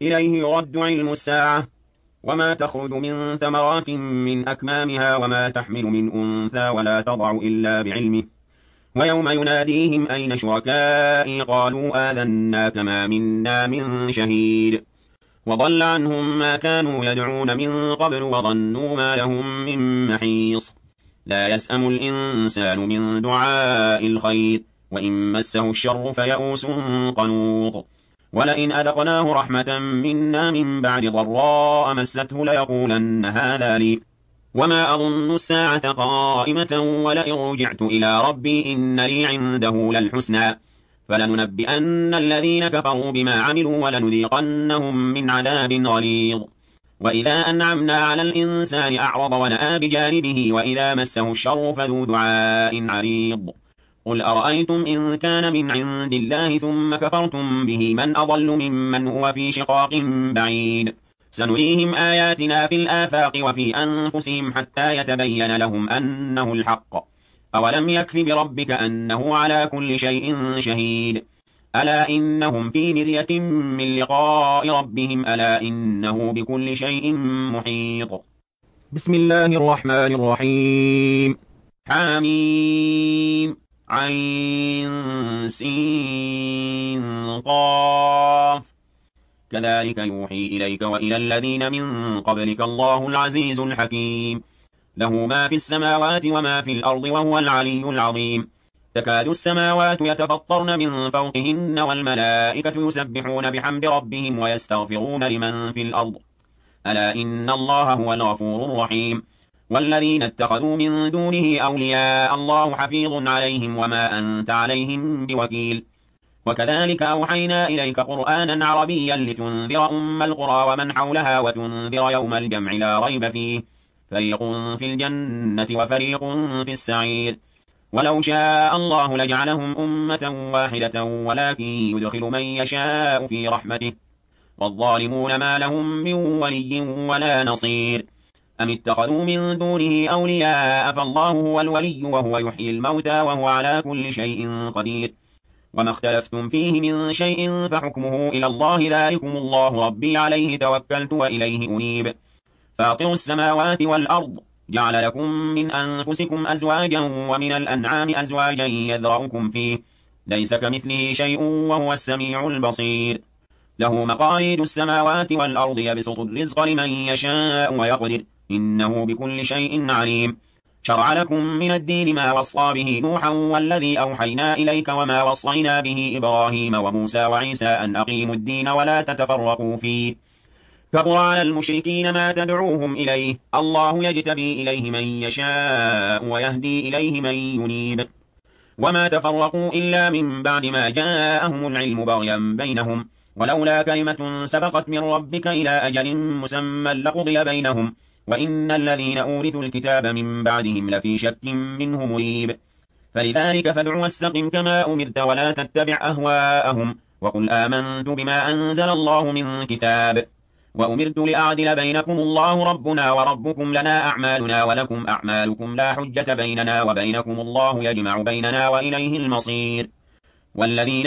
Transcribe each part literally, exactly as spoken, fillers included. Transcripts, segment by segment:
إليه يرد علم الساعة وما تخرج من ثمرات من أكمامها وما تحمل من أنثى ولا تضع إلا بعلمه ويوم يناديهم أين شركائي قالوا آذناك ما منا من شهيد وضل عنهم ما كانوا يدعون من قبل وظنوا ما لهم من محيص لا يسأم الإنسان من دعاء الخير وإن مسه الشر فيئوس قنوط ولئن أذقناه رحمة منا من بعد ضراء مسته ليقولن هذا لي وما أظن الساعة قائمة ولئن رجعت إلى ربي إن لي عنده للحسنى فلننبئن الذين كفروا بما عملوا ولنذيقنهم من عذاب غليظ وإذا أنعمنا على الإنسان أعرض ونأى بجانبه وإذا مسه الشر فذو دعاء عريض قل أرأيتم إن كان من عند الله ثم كفرتم به من أضل ممن هو في شقاق بعيد سنريهم آياتنا في الآفاق وفي أنفسهم حتى يتبين لهم أنه الحق أولم يكف بربك أنه على كل شيء شهيد ألا إنهم في مرية من لقاء ربهم ألا إنه بكل شيء محيط بسم الله الرحمن الرحيم حميم عين سين قاف كذلك يوحي إليك وإلى الذين من قبلك الله العزيز الحكيم له ما في السماوات وما في الأرض وهو العلي العظيم تكاد السماوات يتفطرن من فوقهن والملائكة يسبحون بحمد ربهم ويستغفرون لمن في الأرض ألا إن الله هو الغفور الرحيم والذين اتخذوا من دونه أولياء الله حفيظ عليهم وما أنت عليهم بوكيل وكذلك أوحينا إليك قرآنا عربيا لتنذر أم القرى ومن حولها وتنذر يوم الجمع لا ريب فيه فريق في الجنة وفريق في السعير ولو شاء الله لجعلهم أمة واحدة ولكن يدخل من يشاء في رحمته والظالمون ما لهم من ولي ولا نصير أم اتخذوا من دونه أولياء فالله هو الولي وهو يحيي الموتى وهو على كل شيء قدير وما اختلفتم فيه من شيء فحكمه إلى الله ذلكم الله ربي عليه توكلت وإليه أنيب فاطر السماوات والأرض جعل لكم من أنفسكم أزواجا ومن الأنعام أزواجا يذرأكم فيه ليس كمثله شيء وهو السميع البصير له مقاليد السماوات والأرض يبسط الرزق لمن يشاء ويقدر إنه بكل شيء عليم شرع لكم من الدين ما وصى به نوحا والذي أوحينا إليك وما وصينا به إبراهيم وموسى وعيسى أن أقيموا الدين ولا تتفرقوا فيه كبر على المشركين ما تدعوهم إليه الله يجتبي إليه من يشاء ويهدي إليه من ينيب وما تفرقوا إلا من بعد ما جاءهم العلم بغيا بينهم ولولا كلمة سبقت من ربك إلى أجل مسمى لقضي بينهم وإن الذين أورثوا الكتاب من بعدهم لفي شك منه مريب فلذلك فادع واستقم كما أمرت ولا تتبع أهواءهم وقل آمنت بما أنزل الله من كتاب وأمرت لأعدل بينكم الله ربنا وربكم لنا أعمالنا ولكم أعمالكم لا حجة بيننا وبينكم الله يجمع بيننا وإليه المصير والذين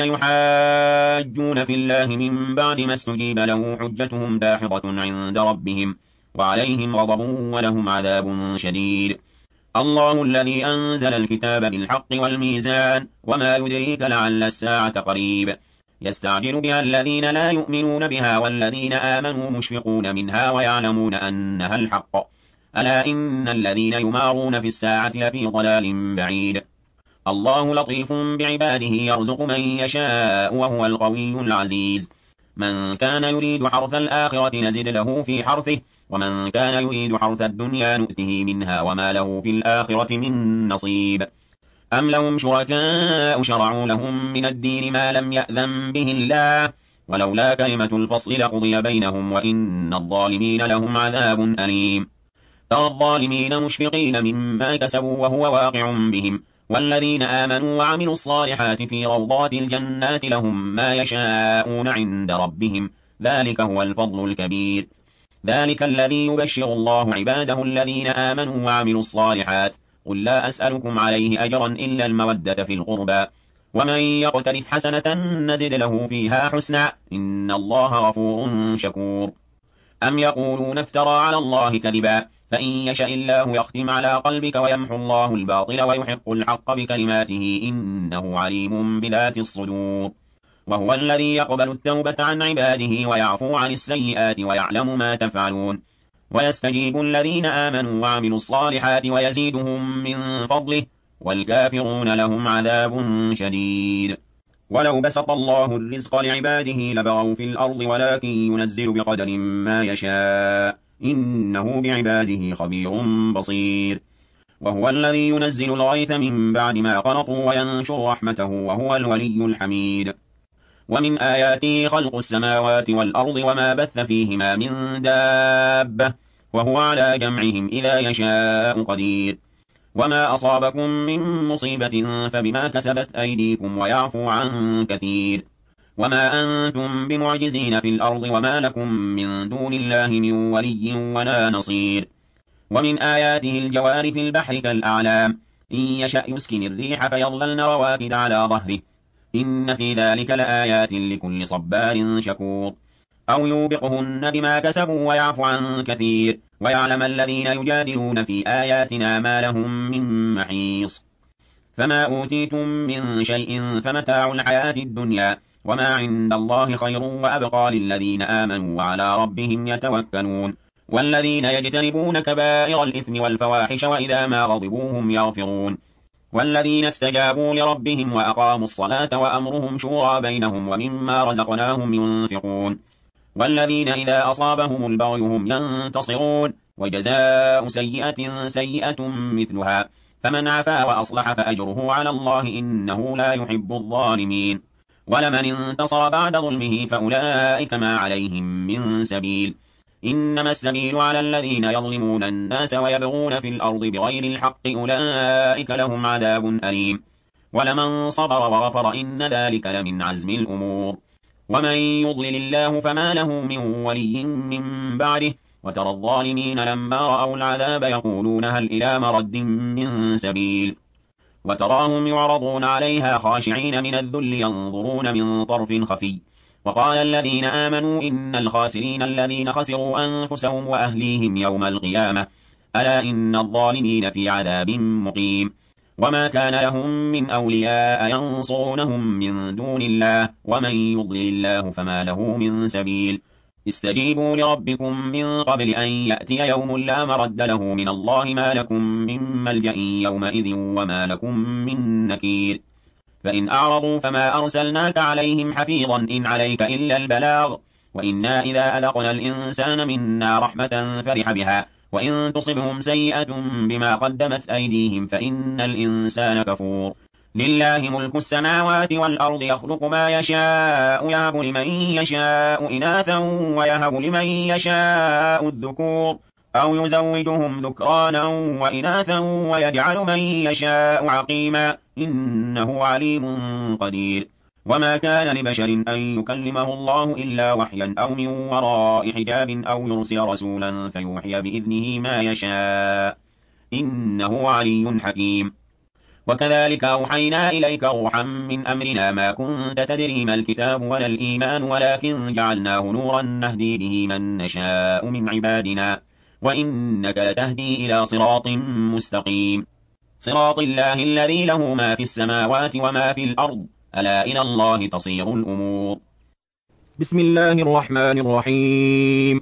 يحاجون في الله من بعد ما استجيب له حجتهم داحضة عند ربهم وعليهم غضب ولهم عذاب شديد الله الذي أنزل الكتاب بالحق والميزان وما يدريك لعل الساعة قريب يستعجل بها الذين لا يؤمنون بها والذين آمنوا مشفقون منها ويعلمون أنها الحق ألا إن الذين يمارون في الساعة لفي ضلال بعيد الله لطيف بعباده يرزق من يشاء وهو القوي العزيز من كان يريد حرث الآخرة نزد له في حرثه ومن كان يريد حرث الدنيا نؤته منها وما له في الآخرة من نصيب أم لهم شركاء شرعوا لهم من الدين ما لم يأذن به الله ولولا كلمة الفصل لقضي بينهم وإن الظالمين لهم عذاب أليم ترى الظالمين مشفقين مما كسبوا وهو واقع بهم والذين آمنوا وعملوا الصالحات في روضات الجنات لهم ما يشاءون عند ربهم ذلك هو الفضل الكبير ذلك الذي يبشر الله عباده الذين آمنوا وعملوا الصالحات قل لا أسألكم عليه أجرا إلا المودة في القربى ومن يقترف حسنة نزد له فيها حسنا إن الله غفور شكور أم يقولون افترى على الله كذبا فإن يشاء الله يختم على قلبك ويمحو الله الباطل ويحق الحق بكلماته إنه عليم بذات الصدور وهو الذي يقبل التوبة عن عباده ويعفو عن السيئات ويعلم ما تفعلون ويستجيب الذين آمنوا وعملوا الصالحات ويزيدهم من فضله والكافرون لهم عذاب شديد ولو بسط الله الرزق لعباده لبغوا في الأرض ولكن ينزل بقدر ما يشاء إنه بعباده خبير بصير وهو الذي ينزل الغيث من بعد ما قنطوا وينشر رحمته وهو الولي الحميد ومن آياته خلق السماوات والأرض وما بث فيهما من دابة وهو على جمعهم إذا يشاء قدير وما أصابكم من مصيبة فبما كسبت أيديكم ويعفو عن كثير وما أنتم بمعجزين في الأرض وما لكم من دون الله من ولي ولا نصير ومن آياته الجوار في البحر كالأعلام إن يشأ يسكن الريح فيظللن رواكد على ظهره إن في ذلك لآيات لكل صبار شكور أو يوبقهن بما كسبوا ويعفو عن كثير ويعلم الذين يجادلون في آياتنا ما لهم من محيص فما أوتيتم من شيء فمتاع الحياة الدنيا وما عند الله خير وأبقى للذين آمنوا وعلى ربهم يتوكلون والذين يجتنبون كبائر الإثم والفواحش وإذا ما غضبوا هم يغفرون والذين استجابوا لربهم وأقاموا الصلاة وأمرهم شورى بينهم ومما رزقناهم ينفقون والذين إذا أصابهم البغي هم ينتصرون وجزاء سيئة سيئة مثلها فمن عفا وأصلح فأجره على الله إنه لا يحب الظالمين ولمن انتصر بعد ظلمه فأولئك ما عليهم من سبيل إنما السبيل على الذين يظلمون الناس ويبغون في الأرض بغير الحق أولئك لهم عذاب أليم ولمن صبر وغفر إن ذلك لمن عزم الأمور ومن يضلل الله فما له من ولي من بعده وترى الظالمين لما رأوا العذاب يقولون هل إلى مرد من سبيل وتراهم يعرضون عليها خاشعين من الذل ينظرون من طرف خفي وقال الذين آمنوا إن الخاسرين الذين خسروا أنفسهم وأهليهم يوم القيامة ألا إن الظالمين في عذاب مقيم وما كان لهم من أولياء ينصرونهم من دون الله ومن يضلل الله فما له من سبيل استجيبوا لربكم من قبل أن يأتي يوم لا مرد له من الله ما لكم من ملجأ يومئذ وما لكم من نكير فإن أعرضوا فما أرسلناك عليهم حفيظا إن عليك إلا البلاغ وإنا إذا أذقنا الإنسان منا رحمة فرح بها وإن تصبهم سيئة بما قدمت أيديهم فإن الإنسان كفور لله ملك السماوات والأرض يخلق ما يشاء يهب لمن يشاء إناثا ويهب لمن يشاء الذكور أو يزوجهم ذكرانا وإناثا ويجعل من يشاء عقيما إنه عليم قدير وما كان لبشر أن يكلمه الله إلا وحيا أو من وراء حجاب أو يرسل رسولا فيوحي بإذنه ما يشاء إنه علي حكيم وكذلك أوحينا إليك روحا من أمرنا ما كنت تدري ما الكتاب ولا الإيمان ولكن جعلناه نورا نهدي به من نشاء من عبادنا وإنك لتهدي إلى صراط مستقيم صراط الله الذي له ما في السماوات وما في الأرض ألا إلى الله تصير الأمور بسم الله الرحمن الرحيم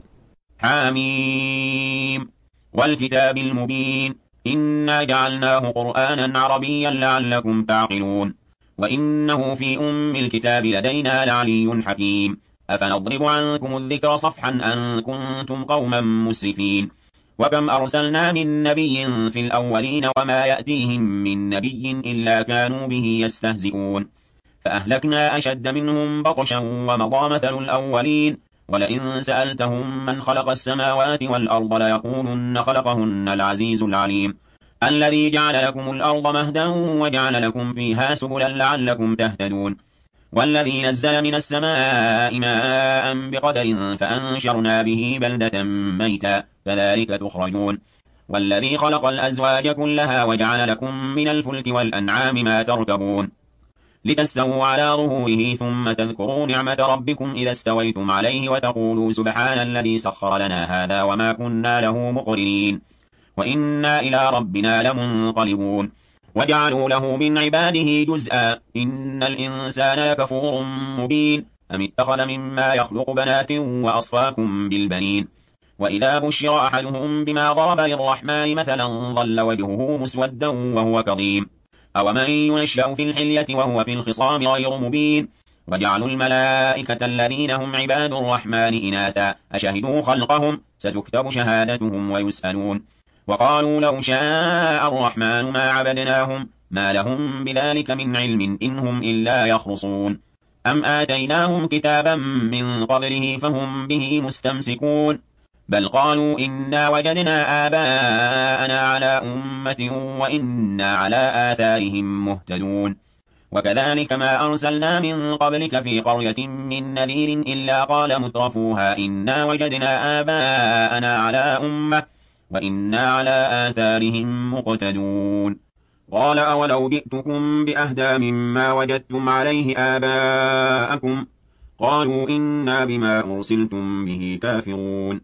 حاميم والكتاب المبين إنا جعلناه قرآنا عربيا لعلكم تعقلون وإنه في أم الكتاب لدينا لعلي حكيم أفنضرب عنكم الذكر صفحا أن كنتم قوما مسرفين وكم أرسلنا من نبي في الأولين وما يأتيهم من نبي إلا كانوا به يستهزئون فأهلكنا أشد منهم بطشا ومضى مثل الأولين ولئن سألتهم من خلق السماوات والأرض ليقولن خلقهن العزيز العليم الذي جعل لكم الأرض مهدا وجعل لكم فيها سبلا لعلكم تهتدون والذي نزل من السماء ماء بقدر فأنشرنا به بلدة ميتا كذلك تخرجون والذي خلق الأزواج كلها وجعل لكم من الفلك والأنعام ما تركبون لتستووا على ظهوره ثم تذكروا نعمة ربكم إذا استويتم عليه وتقولوا سبحان الذي سخر لنا هذا وما كنا له مقرنين وإنا إلى ربنا لمنقلبون وجعلوا له من عباده جزءا إن الإنسان لكفور مبين أم اتخذ مما يخلق بنات وأصفاكم بالبنين وإذا بشر أحدهم بما ضرب للرحمن مثلا ظل وجهه مسودا وهو كظيم أومن ينشأ في الحلية وهو في الخصام غير مبين وجعلوا الملائكة الذين هم عباد الرحمن إناثا أشهدوا خلقهم ستكتب شهادتهم ويسألون وقالوا لو شاء الرحمن ما عبدناهم ما لهم بذلك من علم إن هم إلا يخرصون أم آتيناهم كتابا من قبله فهم به مستمسكون بل قالوا إنا وجدنا آباءنا على أمة وإنا على آثارهم مهتدون وكذلك ما أرسلنا من قبلك في قرية من نذير إلا قال مترفوها إنا وجدنا آباءنا على أمة وإنا على آثارهم مقتدون قال أولو جئتكم بأهدى مما وجدتم عليه آباءكم قالوا إنا بما أرسلتم به كافرون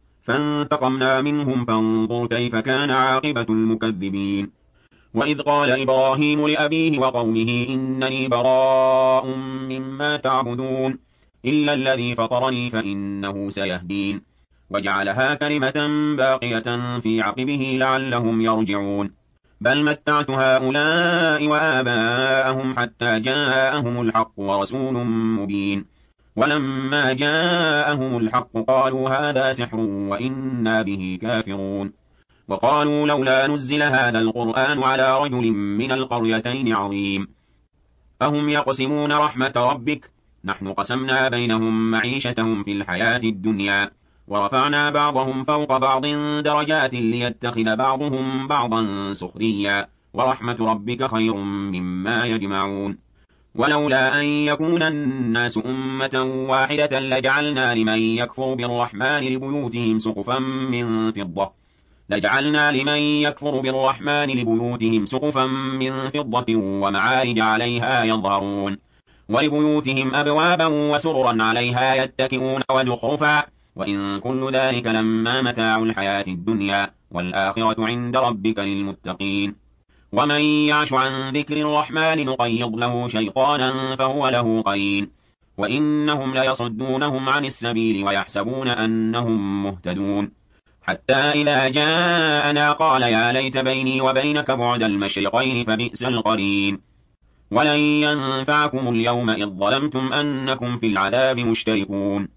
فانتقمنا منهم فانظر كيف كان عاقبة المكذبين وإذ قال إبراهيم لأبيه وقومه إنني براء مما تعبدون إلا الذي فطرني فإنه سيهدين وجعلها كلمة باقية في عقبه لعلهم يرجعون بل متعت هؤلاء وآباءهم حتى جاءهم الحق ورسول مبين ولما جاءهم الحق قالوا هذا سحر وإنا به كافرون وقالوا لولا نزل هذا القرآن على رجل من القريتين عظيم أهم يقسمون رحمة ربك نحن قسمنا بينهم معيشتهم في الحياة الدنيا ورفعنا بعضهم فوق بعض درجات ليتخذ بعضهم بعضا سخريا ورحمة ربك خير مما يجمعون ولولا أن يكون الناس أمة واحدة لجعلنا لمن يكفر بالرحمن لبيوتهم سقفا من فضة لجعلنا لمن يكفر بالرحمن لبيوتهم سقفا من فضة ومعارج عليها يظهرون ولبيوتهم أبوابا وسررا عليها يتكئون وزخرفا وإن كل ذلك لما متاع الحياة الدنيا والآخرة عند ربك للمتقين ومن يعش عن ذكر الرحمن نقيض له شيطانا فهو له قرين وإنهم ليصدونهم عن السبيل ويحسبون أنهم مهتدون حتى إذا جاءنا قال يا ليت بيني وبينك بعد المشرقين فبئس القرين ولن ينفعكم اليوم إذ ظلمتم أنكم في العذاب مشتركون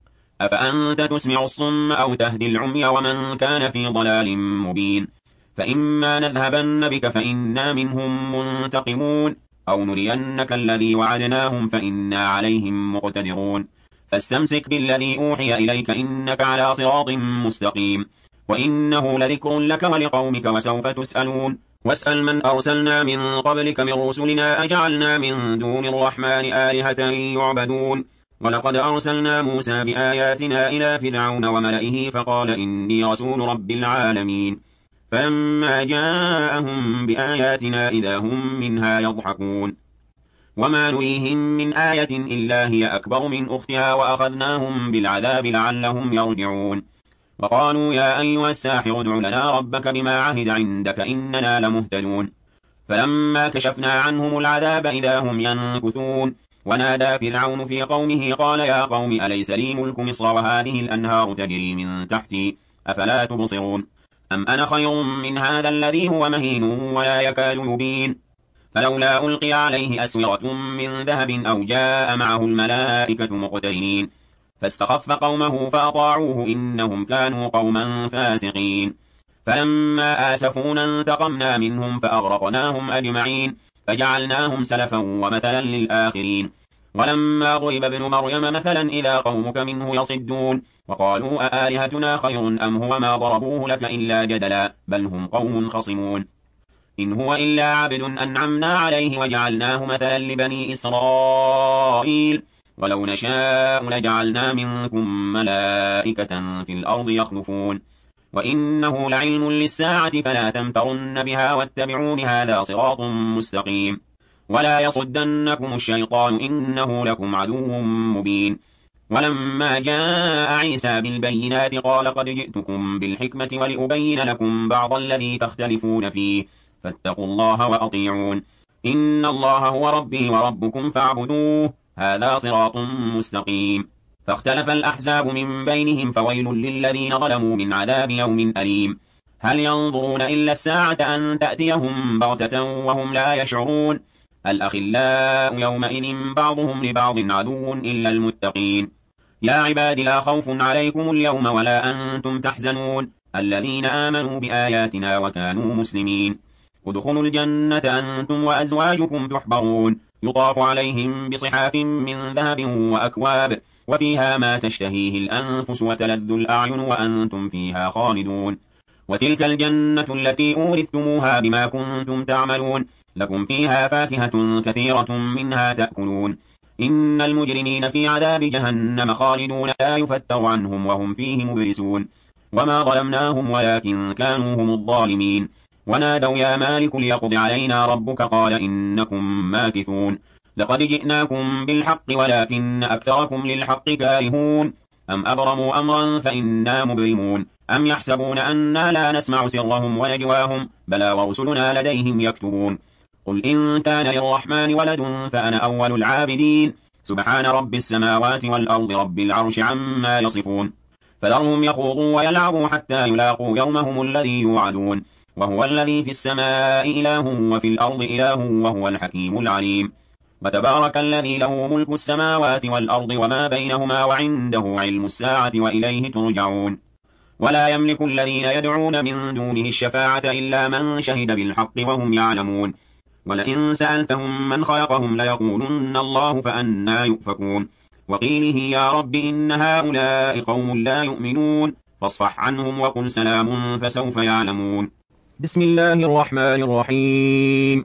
أفأنت تسمع الصم أو تهدي العمي ومن كان في ضلال مبين فإما نذهبن بك فإنا منهم منتقمون أو نرينك الذي وعدناهم فإنا عليهم مقتدرون فاستمسك بالذي أوحي إليك إنك على صراط مستقيم وإنه لذكر لك ولقومك وسوف تسألون واسأل من أرسلنا من قبلك من رسلنا أجعلنا من دون الرحمن آلهة يعبدون ولقد أرسلنا موسى بآياتنا إلى فرعون وملئه فقال إني رسول رب العالمين فلما جاءهم بآياتنا إذا هم منها يضحكون وما نريهم من آية إلا هي أكبر من أختها وأخذناهم بالعذاب لعلهم يرجعون وقالوا يا أيها الساحر ادع لنا ربك بما عهد عندك إننا لمهتدون فلما كشفنا عنهم العذاب إذا هم ينكثون ونادى فرعون في قومه قال يا قوم أليس لي ملك مصر وهذه الأنهار تجري من تحتي أفلا تبصرون أم أنا خير من هذا الذي هو مهين ولا يكاد يبين فلولا ألقي عليه أسورة من ذهب أو جاء معه الملائكة مقترنين فاستخف قومه فأطاعوه إنهم كانوا قوما فاسقين فلما آسفونا انتقمنا منهم فأغرقناهم أجمعين فجعلناهم سلفا ومثلا للآخرين ولما ضرب ابن مريم مثلا إذا قومك منه يصدون وقالوا أآلهتنا خير أم هو ما ضربوه لك إلا جدلا بل هم قوم خصمون إن هو إلا عبد أنعمنا عليه وجعلناه مثلا لبني إسرائيل ولو نشاء لجعلنا منكم ملائكة في الأرض يخلفون وإنه لعلم للساعة فلا تمترن بها واتبعون هذا صراط مستقيم ولا يصدنكم الشيطان إنه لكم عدو مبين. ولما جاء عيسى بالبينات قال قد جئتكم بالحكمة ولأبين لكم بعض الذي تختلفون فيه فاتقوا الله وأطيعون. إن الله هو ربي وربكم فاعبدوه هذا صراط مستقيم. فاختلف الأحزاب من بينهم فويل للذين ظلموا من عذاب يوم أليم. هل ينظرون إلا الساعة أن تأتيهم بغتة وهم لا يشعرون. الأخلاء يومئذ بعضهم لبعض عدو إلا المتقين. يا عباد لا خوف عليكم اليوم ولا أنتم تحزنون الذين آمنوا بآياتنا وكانوا مسلمين. ادخلوا الجنة أنتم وأزواجكم تحبرون يطاف عليهم بصحاف من ذهب وأكواب وفيها ما تشتهيه الأنفس وتلذ الأعين وأنتم فيها خالدون. وتلك الجنة التي أورثتموها بما كنتم تعملون لكم فيها فاكهة كثيرة منها تأكلون. إن المجرمين في عذاب جهنم خالدون لا يفتر عنهم وهم فيه مبلسون. وما ظلمناهم ولكن كانوا هم الظالمين. ونادوا يا مالك ليقض علينا ربك قال إنكم ماكثون. لقد جئناكم بالحق ولكن أكثركم للحق كارهون. أم أبرموا أمرا فإنا مبرمون. أم يحسبون أنا لا نسمع سرهم ونجواهم بلى ورسلنا لديهم يكتبون. قل إن كان للرحمن ولد فأنا أول العابدين. سبحان رب السماوات والأرض رب العرش عما يصفون. فذرهم يخوضوا ويلعبوا حتى يلاقوا يومهم الذي يوعدون. وهو الذي في السماء إله وفي الأرض إله وهو الحكيم العليم. وتبارك الذي له ملك السماوات والأرض وما بينهما وعنده علم الساعة وإليه ترجعون. ولا يملك الذين يدعون من دونه الشفاعة إلا من شهد بالحق وهم يعلمون. ولئن سألتهم من خلقهم ليقولن الله فأنا يؤفكون. وقيله يا رب إن هؤلاء قوم لا يؤمنون فاصفح عنهم وقل سلام فسوف يعلمون. بسم الله الرحمن الرحيم.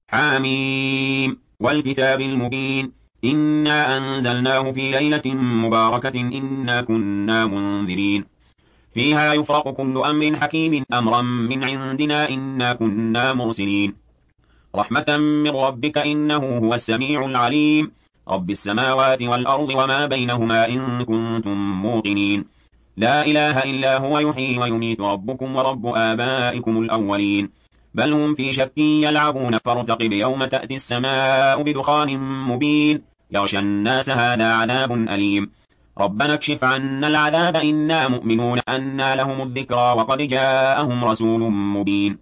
حاميم والكتاب المبين إنا أنزلناه في ليلة مباركة إنا كنا منذرين فيها يفرق كل أمر حكيم أمرا من عندنا إنا كنا مرسلين رحمة من ربك إنه هو السميع العليم رب السماوات والأرض وما بينهما إن كنتم موقنين. لا إله إلا هو يحيي ويميت ربكم ورب آبائكم الأولين بل هم في شك يلعبون فارتقب يوم تأتي السماء بدخان مبين يغشى الناس هذا عذاب أليم. ربنا اكشف عنا العذاب إنا مؤمنون أنى لهم الذكرى وقد جاءهم رسول مبين.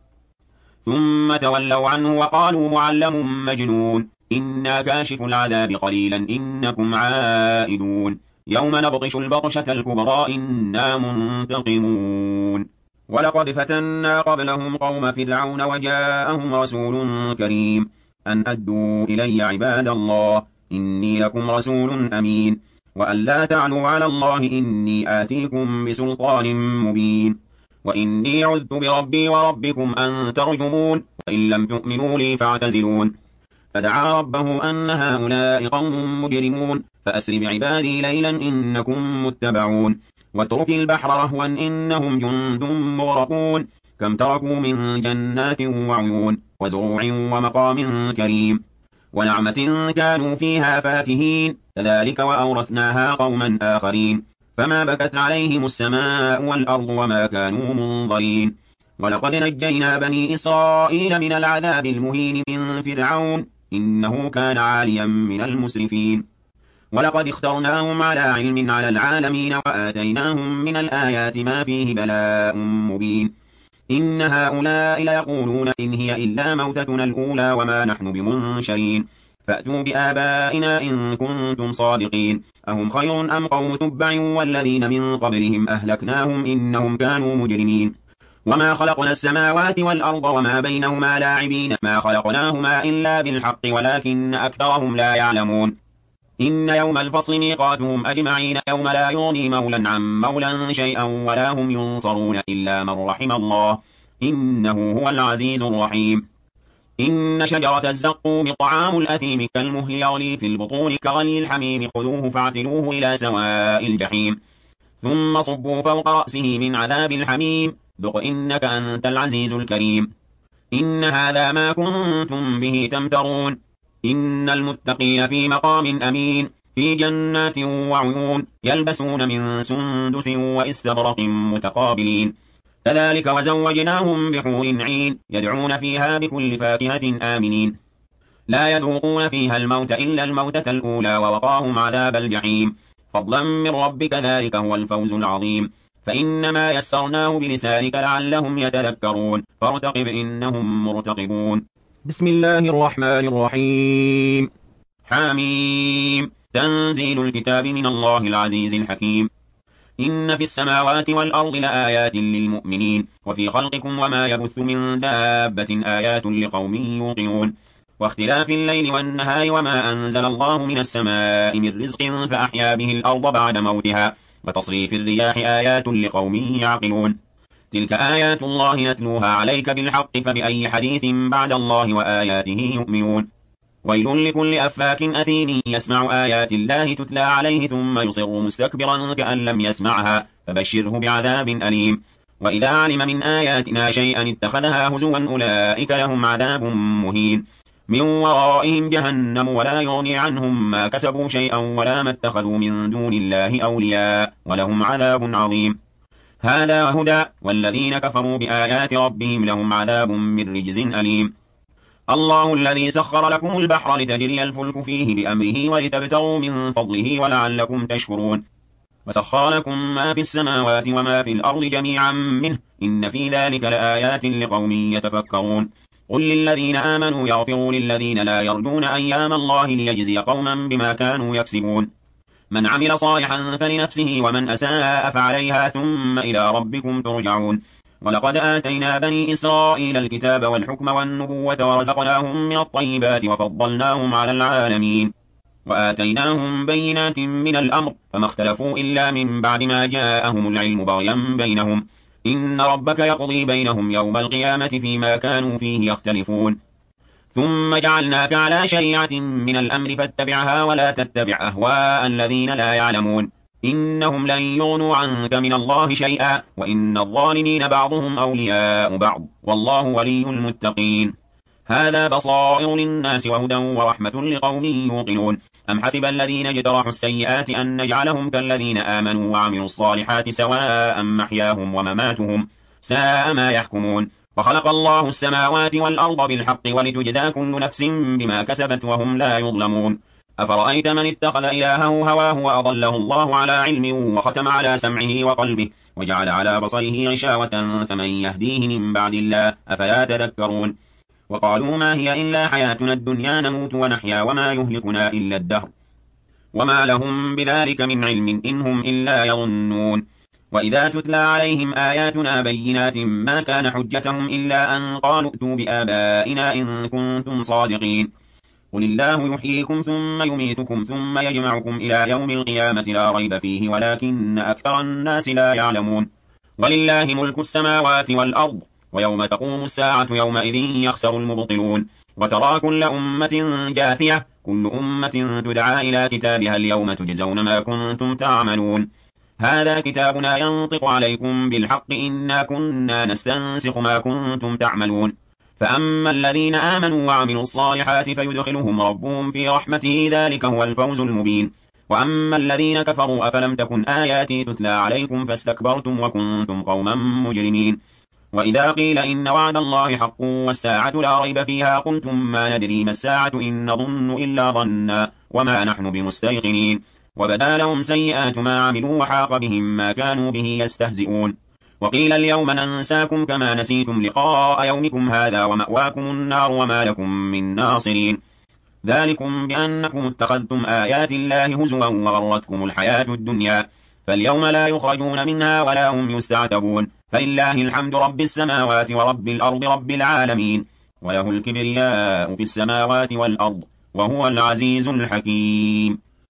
ثم تولوا عنه وقالوا معلم مجنون إنا كاشف العذاب قليلا إنكم عائدون يوم نبطش البطشة الكبرى إنا منتقمون. ولقد فتنا قبلهم قوم فرعون وجاءهم رسول كريم أن أدوا إلي عباد الله إني لكم رسول أمين وأن لا تعلوا على الله إني آتيكم بسلطان مبين وإني عذت بربي وربكم أن ترجمون وإن لم تؤمنوا لي فاعتزلون. فدعا ربه أن هؤلاء قوم مجرمون فأسر بعبادي ليلا إنكم متبعون واترك البحر رهوا إنهم جند مغرقون كم تركوا من جنات وعيون وزروع ومقام كريم ونعمة كانوا فيها فاكهين كذلك وأورثناها قوما آخرين فما بكت عليهم السماء والأرض وما كانوا منظرين. ولقد نجينا بني إسرائيل من العذاب المهين من فرعون إنه كان عاليا من المسرفين. ولقد اخترناهم على علم على العالمين وآتيناهم من الآيات ما فيه بلاء مبين. إن هؤلاء ليقولون إن هي إلا موتتنا الأولى وما نحن بمنشرين فأتوا بآبائنا إن كنتم صادقين أهم خير أم قوم تبع والذين من قبلهم أهلكناهم إنهم كانوا مجرمين. وما خلقنا السماوات والأرض وما بينهما لاعبين ما خلقناهما إلا بالحق ولكن أكثرهم لا يعلمون. إن يوم الفصل ميقاتهم أجمعين يوم لا يغني مولا عن مولا شيئا ولا هم ينصرون إلا من رحم الله إنه هو العزيز الرحيم. إن شجرة الزقوم طعام الأثيم كالمهل يغلي في البطون كغلي الحميم خذوه فاعتلوه إلى سواء الجحيم ثم صبوا فوق رأسه من عذاب الحميم ذق إنك أنت العزيز الكريم. إن هذا ما كنتم به تمترون إن المتقين في مقام أمين في جنات وعيون يلبسون من سندس واستبرق متقابلين كذلك وزوجناهم بحور عين يدعون فيها بكل فاكهة آمنين لا يذوقون فيها الموت إلا الموتة الأولى ووقاهم عذاب الجحيم فضلا من ربك ذلك هو الفوز العظيم فإنما يسرناه بلسانك لعلهم يتذكرون فارتقب إنهم مرتقبون بسم الله الرحمن الرحيم حميم تنزيل الكتاب من الله العزيز الحكيم إن في السماوات والأرض لآيات للمؤمنين وفي خلقكم وما يبث من دابة آيات لقوم يوقنون واختلاف الليل والنهار وما أنزل الله من السماء من رزق فأحيا به الأرض بعد موتها وتصريف الرياح آيات لقوم يعقلون تلك آيات الله نتلوها عليك بالحق فبأي حديث بعد الله وآياته يؤمنون ويل لكل أفاك أثيم يسمع آيات الله تتلى عليه ثم يصر مستكبرا كأن لم يسمعها فبشره بعذاب أليم وإذا علم من آياتنا شيئا اتخذها هزوا أولئك لهم عذاب مهين من ورائهم جهنم ولا يغني عنهم ما كسبوا شيئا ولا ما اتخذوا من دون الله أولياء ولهم عذاب عظيم هذا هدى والذين كفروا بآيات ربهم لهم عذاب من رجز أليم الله الذي سخر لكم البحر لتجري الفلك فيه بأمره ولتبتغوا من فضله ولعلكم تشكرون وسخر لكم ما في السماوات وما في الأرض جميعا منه إن في ذلك لآيات لقوم يتفكرون قل للذين آمنوا يغفروا للذين لا يرجون أيام الله ليجزي قوما بما كانوا يكسبون من عمل صالحا فلنفسه ومن أساء فعليها ثم إلى ربكم ترجعون ولقد آتينا بني إسرائيل الكتاب والحكم والنبوة ورزقناهم من الطيبات وفضلناهم على العالمين وآتيناهم بينات من الأمر فما اختلفوا إلا من بعد ما جاءهم العلم بغيا بينهم إن ربك يقضي بينهم يوم القيامة فيما كانوا فيه يختلفون ثم جعلناك على شريعة من الأمر فاتبعها ولا تتبع أهواء الذين لا يعلمون إنهم لن يغنوا عنك من الله شيئا وإن الظالمين بعضهم أولياء بعض والله ولي المتقين هذا بصائر للناس وهدى ورحمة لقوم يوقنون أم حسب الذين اجترحوا السيئات أن نجعلهم كالذين آمنوا وعملوا الصالحات سواء محياهم ومماتهم ساء ما يحكمون وخلق الله السماوات والأرض بالحق ولتجزى كل نفس بما كسبت وهم لا يظلمون أفرأيت من اتخذ إلهه هواه وأضله الله على علم وختم على سمعه وقلبه وجعل على بصره غشاوة فمن يهديه من بعد الله أفلا تذكرون وقالوا ما هي إلا حياتنا الدنيا نموت ونحيا وما يهلكنا إلا الدهر وما لهم بذلك من علم إنهم إلا يظنون وإذا تتلى عليهم آياتنا بينات ما كان حجتهم إلا أن قالوا ائتوا بآبائنا إن كنتم صادقين قل الله يحييكم ثم يميتكم ثم يجمعكم إلى يوم القيامة لا ريب فيه ولكن أكثر الناس لا يعلمون ولله ملك السماوات والأرض ويوم تقوم الساعة يومئذ يخسر المبطلون وترى كل أمة جاثية كل أمة تدعى إلى كتابها اليوم تجزون ما كنتم تعملون هذا كتابنا ينطق عليكم بالحق إنا كنا نستنسخ ما كنتم تعملون فأما الذين آمنوا وعملوا الصالحات فيدخلهم ربهم في رحمته ذلك هو الفوز المبين وأما الذين كفروا أفلم تكن آياتي تتلى عليكم فاستكبرتم وكنتم قوما مجرمين وإذا قيل إن وعد الله حق والساعة لا ريب فيها قلتم ما ندري ما الساعة إن نظن إلا ظنا وما نحن بمستيقنين وبدا لهم سيئات ما عملوا وحاق بهم ما كانوا به يستهزئون وقيل اليوم ننساكم كما نسيتم لقاء يومكم هذا ومأواكم النار وما لكم من ناصرين ذلكم بأنكم اتخذتم آيات الله هزوا وغرتكم الحياة الدنيا فاليوم لا يخرجون منها ولا هم يستعتبون فلله الحمد رب السماوات ورب الأرض رب العالمين وله الكبرياء في السماوات والأرض وهو العزيز الحكيم.